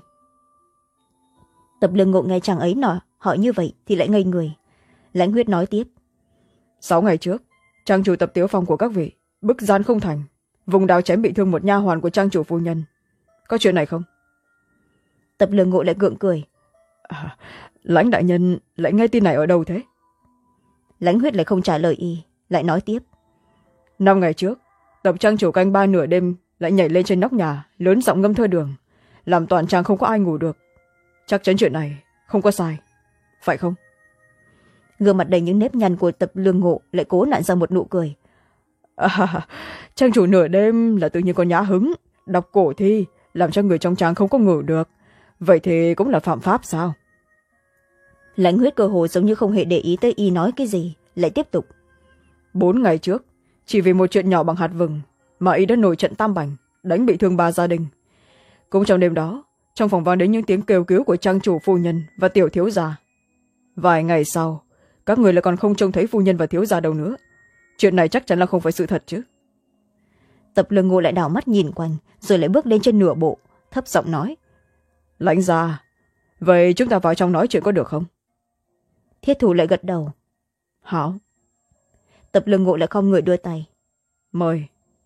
Tập Lương Ngộ nghe chàng ấy nọ hỏi như vậy thì lại ngây người. Lãnh Huyết nói tiếp: Sáu ngày trước trang chủ Tập Tiếu Phong của các vị bức gian không thành, vùng đao chém bị thương một nha hoàn của trang chủ phu nhân, có chuyện này không? Tập Lương Ngộ lại gượng cười: à, Lãnh đại nhân lại nghe tin này ở đâu thế? Lãnh Huyết lại không trả lời y, lại nói tiếp: Năm ngày trước Tập trang chủ canh ba nửa đêm lại nhảy lên trên nóc nhà lớn giọng ngâm thơ đường, làm toàn trang không có ai ngủ được. Chắc chắn chuyện này không có sai, phải không? Gương mặt đầy những nếp nhăn của Tập Lương Ngộ lại cố nặn ra một nụ cười: à, Trang chủ nửa đêm là tự nhiên có nhã hứng đọc cổ thi, làm cho người trong trang không có ngủ được, vậy thì cũng là phạm pháp sao? Lãnh Huyết cơ hồ giống như không hề để ý tới y nói cái gì, lại tiếp tục: Bốn ngày trước chỉ vì một chuyện nhỏ bằng hạt vừng mà y đã nổi trận tam bành, đánh bị thương ba gia đình. Cũng trong đêm đó trong phòng vang đến những tiếng kêu cứu của trang chủ phu nhân và tiểu thiếu gia. Vài ngày sau các người lại còn không trông thấy phu nhân và thiếu gia đâu nữa. Chuyện này chắc chắn là không phải sự thật chứ? Tập Lương Ngộ lại đảo mắt nhìn quanh, rồi lại bước lên trên nửa bộ, thấp giọng nói: Lãnh gia, vậy chúng ta vào trong nói chuyện có được không? Thiết Thủ lại gật đầu: Hảo. Tập Lương Ngộ lại không người đưa tay: Mời.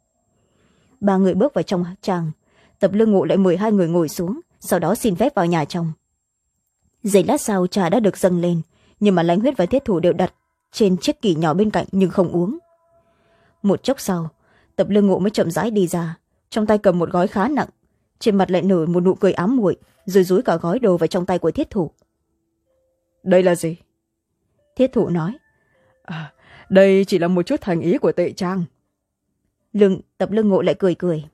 Ba người bước vào trong tràng. Tập Lương Ngộ lại mời hai người ngồi xuống, sau đó xin phép vào nhà trong. Giây lát sau trà đã được dâng lên, nhưng mà Lãnh Huyết và Thiết Thủ đều đặt trên chiếc kỷ nhỏ bên cạnh nhưng không uống. Một chốc sau Tập Lương Ngộ mới chậm rãi đi ra, trong tay cầm một gói khá nặng, trên mặt lại nở một nụ cười ám muội, rồi dúi cả gói đồ vào trong tay của Thiết Thủ. Đây là gì? Thiết Thủ nói: à, Đây chỉ là một chút thành ý của Tệ Trang. Lương Tập Lương Ngộ lại cười cười: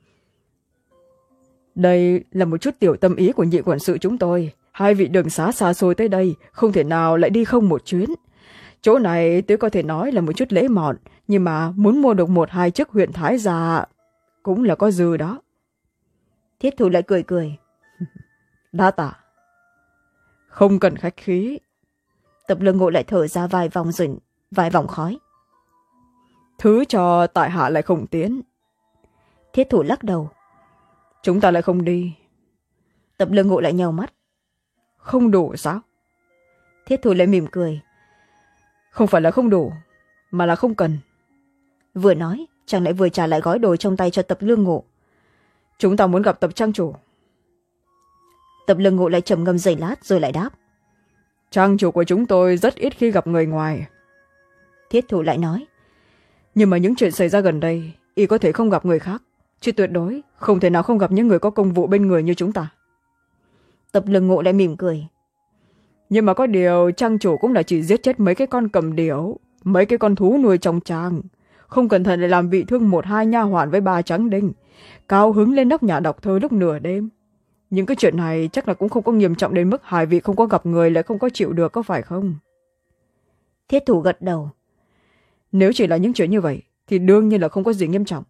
Đây là một chút tiểu tâm ý của nhị quản sự chúng tôi. Hai vị đường xá xa xôi tới đây, không thể nào lại đi không một chuyến. Chỗ này tôi có thể nói là một chút lễ mọn, nhưng mà muốn mua được một hai chiếc huyện thái gia cũng là có dư đó. Thiết Thủ lại cười cười: Đa tạ. Không cần khách khí. Tập Lương Ngộ lại thở ra vài vòng rồi vài vòng khói: Thứ cho tại hạ lại không tiến. Thiết Thủ lắc đầu: Chúng ta lại không đi. Tập Lương Ngộ lại nheo mắt: Không đủ sao? Thiết Thủ lại mỉm cười: Không phải là không đủ, mà là không cần. Vừa nói chàng lại vừa trả lại gói đồ trong tay cho Tập Lương Ngộ: Chúng ta muốn gặp Tập trang chủ. Tập Lương Ngộ lại trầm ngâm giây lát rồi lại đáp: Trang chủ của chúng tôi rất ít khi gặp người ngoài. Thiết Thủ lại nói: Nhưng mà những chuyện xảy ra gần đây y có thể không gặp người khác, chứ tuyệt đối không thể nào không gặp những người có công vụ bên người như chúng ta. Tập Lương Ngộ lại mỉm cười: Nhưng mà có điều trang chủ cũng là chỉ giết chết mấy cái con cầm điểu, mấy cái con thú nuôi trong trang, không cẩn thận lại làm bị thương một hai nha hoàn với ba trắng đinh, cao hứng lên nóc nhà đọc thơ lúc nửa đêm. những cái chuyện này chắc là cũng không có nghiêm trọng đến mức hai vị không có gặp người lại không có chịu được, có phải không? Thiết thủ gật đầu. Nếu chỉ là những chuyện như vậy thì đương nhiên là không có gì nghiêm trọng.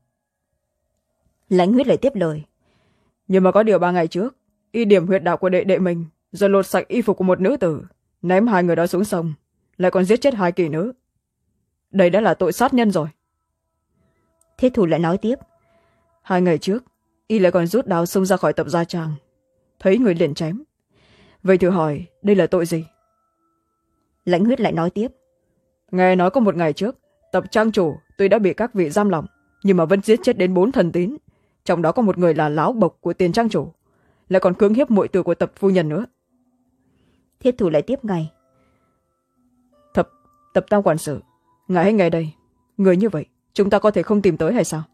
Lãnh Huyết lại tiếp lời. Nhưng mà có điều ba ngày trước, y điểm huyệt đạo của đệ đệ mình, rồi lột sạch y phục của một nữ tử, ném hai người đó xuống sông, lại còn giết chết hai kỳ nữ. Đây đã là tội sát nhân rồi. Thiết thủ lại nói tiếp. Hai ngày trước, y lại còn rút đao xông ra khỏi tập gia trang, thấy người liền chém. Vậy thử hỏi, đây là tội gì? Lãnh Huyết lại nói tiếp. Nghe nói có một ngày trước, tập trang chủ tuy đã bị các vị giam lỏng, nhưng mà vẫn giết chết đến bốn thần tín, trong đó có một người là láo bộc của tiền trang chủ, lại còn cưỡng hiếp muội tử của tập phu nhân nữa. Thiết thủ lại tiếp ngay. Tập, tập tam quản sự, ngài hãy nghe đây, người như vậy chúng ta có thể không tìm tới hay sao?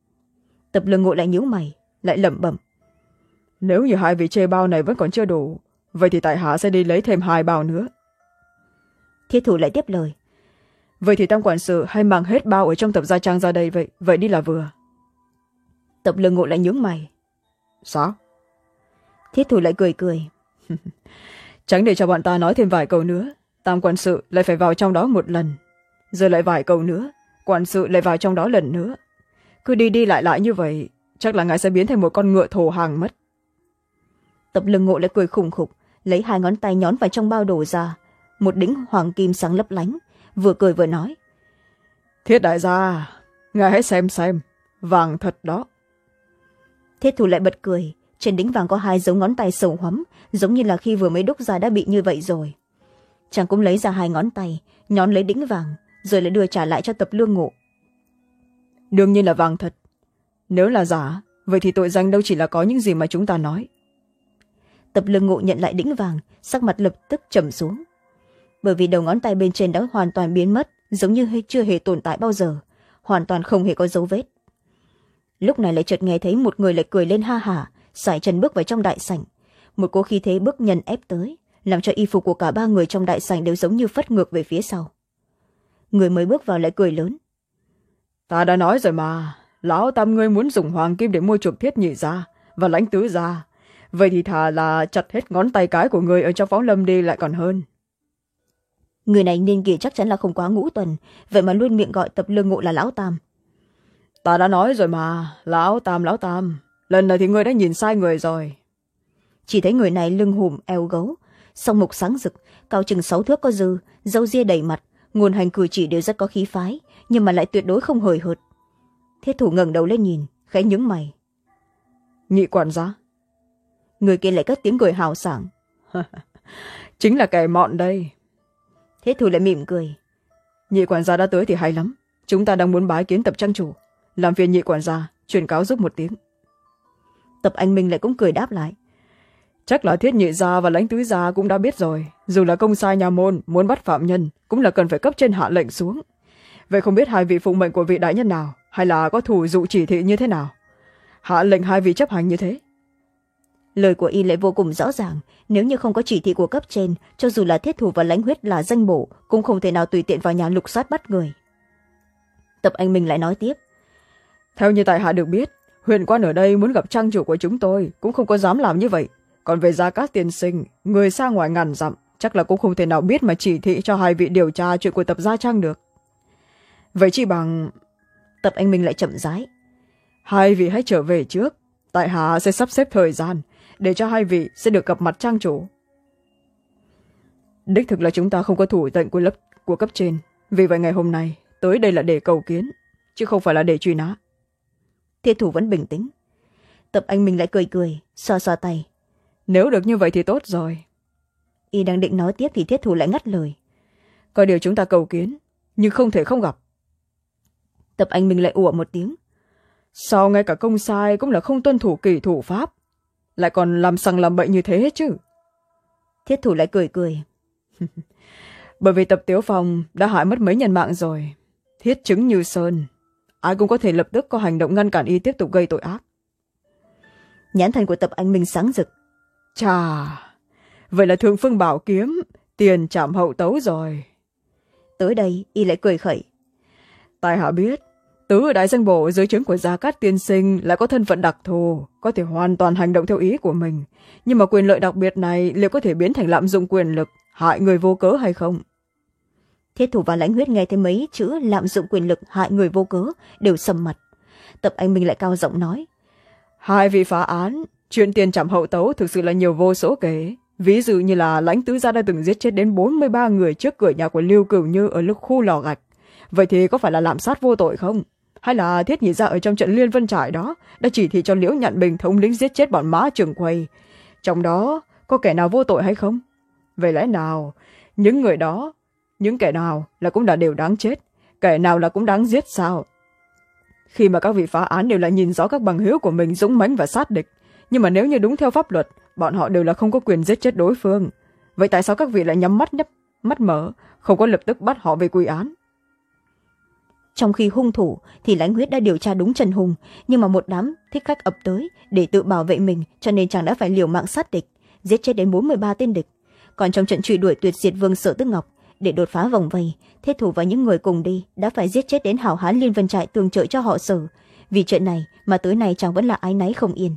Tập Lương Ngộ lại nhíu mày, lại lẩm bẩm. Nếu như hai vị chê bao này vẫn còn chưa đủ, vậy thì tại hạ sẽ đi lấy thêm hai bao nữa. Thiết thủ lại tiếp lời. Vậy thì tam quản sự hay mang hết bao ở trong tập gia trang ra đây, vậy vậy đi là vừa. Tập Lương Ngộ lại nhướng mày. Sao? Thiết thủ lại cười cười. Tránh để cho bọn ta nói thêm vài câu nữa, tam quản sự lại phải vào trong đó một lần, rồi lại vài câu nữa, quản sự lại vào trong đó lần nữa. Cứ đi đi lại lại như vậy, chắc là ngài sẽ biến thành một con ngựa thổ hàng mất. Tập Lương Ngộ lại cười khùng khục, lấy hai ngón tay nhón vào trong bao đồ ra, một đĩnh hoàng kim sáng lấp lánh, vừa cười vừa nói. Thiết đại gia, ngài hãy xem xem, vàng thật đó. Thiết thủ lại bật cười, trên đĩnh vàng có hai dấu ngón tay sầu hoắm, giống như là khi vừa mới đúc ra đã bị như vậy rồi. Chàng cũng lấy ra hai ngón tay, nhón lấy đĩnh vàng, rồi lại đưa trả lại cho Tập Lương Ngộ. Đương nhiên là vàng thật. Nếu là giả, vậy thì tội danh đâu chỉ là có những gì mà chúng ta nói. Tập Lương Ngộ nhận lại đĩnh vàng, sắc mặt lập tức trầm xuống. Bởi vì đầu ngón tay bên trên đã hoàn toàn biến mất, giống như chưa hề tồn tại bao giờ, hoàn toàn không hề có dấu vết. Lúc này lại chợt nghe thấy một người lại cười lên ha hả, sải chân bước vào trong đại sảnh. Một cỗ khí thế bước nhân ép tới, làm cho y phục của cả ba người trong đại sảnh đều giống như phất ngược về phía sau. Người mới bước vào lại cười lớn. Ta đã nói rồi mà, lão tam ngươi muốn dùng hoàng kim để mua chuộc Thiết nhị gia và Lãnh tứ gia, vậy thì thà là chặt hết ngón tay cái của người ở trong pháo lâm đi lại còn hơn. Người này niên kỷ chắc chắn là không quá ngũ tuần, vậy mà luôn miệng gọi Tập Lương Ngộ là lão tam. Ta đã nói rồi mà, lão tam lão tam, lần này thì ngươi đã nhìn sai người rồi. Chỉ thấy người này lưng hùm eo gấu, song mục sáng rực, cao chừng sáu thước có dư, râu ria đầy mặt, nguồn hành cử chỉ đều rất có khí phái, nhưng mà lại tuyệt đối không hời hợt. Thiết thủ ngẩng đầu lên nhìn, khẽ nhướng mày. Nhị quản gia. Người kia lại cất tiếng cười hào sảng. Chính là kẻ mọn đây. Thiết thủ lại mỉm cười. Nhị quản gia đã tới thì hay lắm, chúng ta đang muốn bái kiến Tập trang chủ, làm phiền nhị quản gia truyền cáo giúp một tiếng. Tập Anh Minh lại cũng cười đáp lại. Chắc là Thiết nhị gia và Lãnh tứ gia cũng đã biết rồi, dù là công sai nhà môn muốn bắt phạm nhân cũng là cần phải cấp trên hạ lệnh xuống. Vậy không biết hai vị phụng mệnh của vị đại nhân nào, hay là có thủ dụ chỉ thị như thế nào, hạ lệnh hai vị chấp hành như thế? Lời của y lại vô cùng rõ ràng, nếu như không có chỉ thị của cấp trên, cho dù là Thiết thủ và Lãnh Huyết là danh bổ cũng không thể nào tùy tiện vào nhà lục soát bắt người. Tập Anh Minh lại nói tiếp. Theo như tại hạ được biết, huyện quan ở đây muốn gặp trang chủ của chúng tôi cũng không có dám làm như vậy. Còn về Gia Cát tiên sinh, người xa ngoài ngàn dặm, chắc là cũng không thể nào biết mà chỉ thị cho hai vị điều tra chuyện của Tập Gia Trang được. Vậy chỉ bằng... Tập Anh Minh lại chậm rãi. Hai vị hãy trở về trước, tại hạ sẽ sắp xếp thời gian để cho hai vị sẽ được gặp mặt trang chủ. Đích thực là chúng ta không có thủ lệnh của lớp của cấp trên, vì vậy ngày hôm nay tới đây là để cầu kiến, chứ không phải là để truy nã. Thiết thủ vẫn bình tĩnh. Tập Anh Minh lại cười cười, xoa xoa tay. Nếu được như vậy thì tốt rồi. Y đang định nói tiếp thì Thiết thủ lại ngắt lời. Có điều chúng ta cầu kiến, nhưng không thể không gặp. Tập Anh Minh lại ủa một tiếng. Sao ngay cả công sai cũng là không tuân thủ kỷ thủ pháp, lại còn làm sằng làm bậy như thế chứ? Thiết thủ lại cười cười. Bởi vì Tập Tiếu Phong đã hại mất mấy nhân mạng rồi, thiết chứng như sơn, ai cũng có thể lập tức có hành động ngăn cản y tiếp tục gây tội ác. Nhãn thần của Tập Anh Minh sáng rực. Chà, vậy là Thượng Phương Bảo Kiếm tiền trảm hậu tấu rồi. Tới đây y lại cười khẩy. Tại hạ biết tứ ở đại danh bộ dưới trướng của Gia Cát tiên sinh lại có thân phận đặc thù, có thể hoàn toàn hành động theo ý của mình, nhưng mà quyền lợi đặc biệt này liệu có thể biến thành lạm dụng quyền lực, hại người vô cớ hay không? Thiết Thủ và Lãnh Huyết nghe thấy mấy chữ lạm dụng quyền lực hại người vô cớ đều sầm mặt. Tập Anh Minh lại cao giọng nói: hai vị phá án, chuyện tiền trảm hậu tấu thực sự là nhiều vô số kể. Ví dụ như là Lãnh tứ gia đã từng giết chết đến bốn mươi ba người trước cửa nhà của Lưu Cửu Như ở lúc khu lò gạch. Vậy thì có phải là lạm sát vô tội không? Hay là Thiết nhị gia ở trong trận Liên Vân Trại đó đã chỉ thị cho Liễu Nhạn Bình thống lĩnh giết chết bọn Mã Trường Quầy? Trong đó có kẻ nào vô tội hay không? Vậy lẽ nào những người đó, những kẻ nào là cũng đã đều đáng chết, kẻ nào là cũng đáng giết sao? Khi mà các vị phá án đều là nhìn rõ các bằng hữu của mình dũng mãnh và sát địch, nhưng mà nếu như đúng theo pháp luật, bọn họ đều là không có quyền giết chết đối phương. Vậy tại sao các vị lại nhắm mắt nhấp mắt mở, không có lập tức bắt họ về quy án? Trong khi hung thủ thì Lãnh Huyết đã điều tra đúng Trần Hùng, nhưng mà một đám thích khách ập tới để tự bảo vệ mình, cho nên chàng đã phải liều mạng sát địch, giết chết đến bốn mươi ba tên địch. Còn trong trận truy đuổi tuyệt diệt Vương Sở Tức Ngọc, để đột phá vòng vây, Thiết Thủ và những người cùng đi đã phải giết chết đến hảo hán Liên Vân Trại tương trợ cho họ Sở. Vì chuyện này mà tới nay chàng vẫn là ái náy không yên.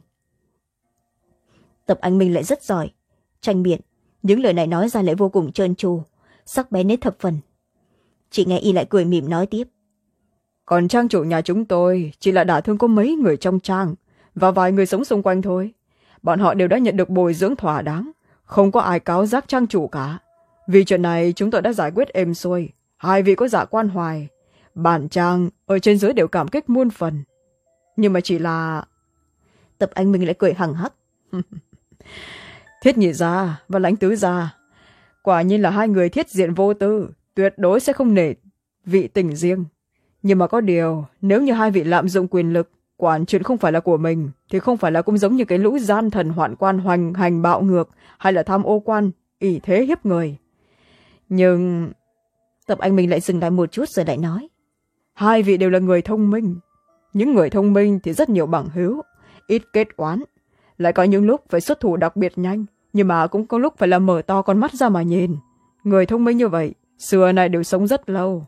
Tập Anh Minh lại rất giỏi tranh biện, những lời này nói ra lại vô cùng trơn tru, sắc bén đến thập phần. Chị nghe y lại cười mỉm nói tiếp: còn trang chủ nhà chúng tôi chỉ là đả thương có mấy người trong trang và vài người sống xung quanh thôi. Bọn họ đều đã nhận được bồi dưỡng thỏa đáng, không có ai cáo giác trang chủ cả. Vì chuyện này chúng tôi đã giải quyết êm xuôi, hai vị có dạ quan hoài, bản trang ở trên dưới đều cảm kích muôn phần. Nhưng mà chỉ là... Tập Anh Minh lại cười hằng hắc: Thiết nhị gia và Lãnh tứ gia quả nhiên là hai người thiết diện vô tư, tuyệt đối sẽ không nể vị tình riêng. Nhưng mà có điều, nếu như hai vị lạm dụng quyền lực, quản chuyện không phải là của mình, thì không phải là cũng giống như cái lũ gian thần hoạn quan hoành hành bạo ngược, hay là tham ô quan ỷ thế hiếp người. Nhưng... Tập Anh Minh lại dừng lại một chút rồi lại nói: hai vị đều là người thông minh. Những người thông minh thì rất nhiều bằng hữu, ít kết oán. Lại có những lúc phải xuất thủ đặc biệt nhanh, nhưng mà cũng có lúc phải là mở to con mắt ra mà nhìn. Người thông minh như vậy, xưa nay đều sống rất lâu.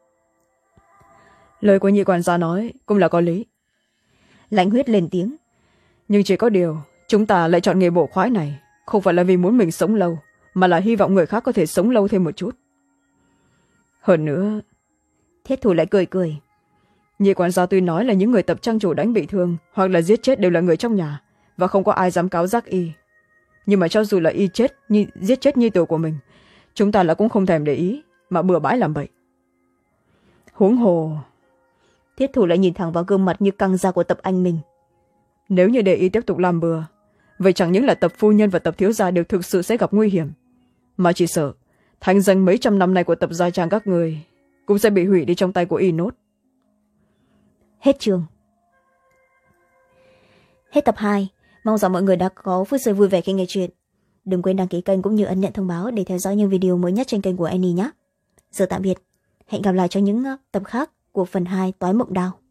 Lời của nhị quản gia nói cũng là có lý. Lãnh Huyết lên tiếng: nhưng chỉ có điều, chúng ta lại chọn nghề bổ khoái này, không phải là vì muốn mình sống lâu, mà là hy vọng người khác có thể sống lâu thêm một chút. Hơn nữa... Thiết Thủ lại cười cười: nhị quản gia tuy nói là những người tập trang chủ đánh bị thương hoặc là giết chết đều là người trong nhà, và không có ai dám cáo giác y. Nhưng mà cho dù là y chết nhi, giết chết nhi tử của mình, chúng ta là cũng không thèm để ý, mà bừa bãi làm bậy. Huống hồ... Thiết Thủ lại nhìn thẳng vào gương mặt như căng da của Tập Anh Minh: nếu như để y tiếp tục làm bừa, vậy chẳng những là Tập phu nhân và Tập thiếu gia đều thực sự sẽ gặp nguy hiểm, mà chỉ sợ thanh danh mấy trăm năm nay của Tập gia trang các người cũng sẽ bị hủy đi trong tay của y nốt. Hết chương. Hết tập hai. Mong rằng mọi người đã có phút giây vui vẻ khi nghe chuyện. Đừng quên đăng ký kênh cũng như ấn nhận thông báo để theo dõi những video mới nhất trên kênh của Annie nhé. Giờ tạm biệt. Hẹn gặp lại trong những tập khác của phần hai Toái Mộng Đao.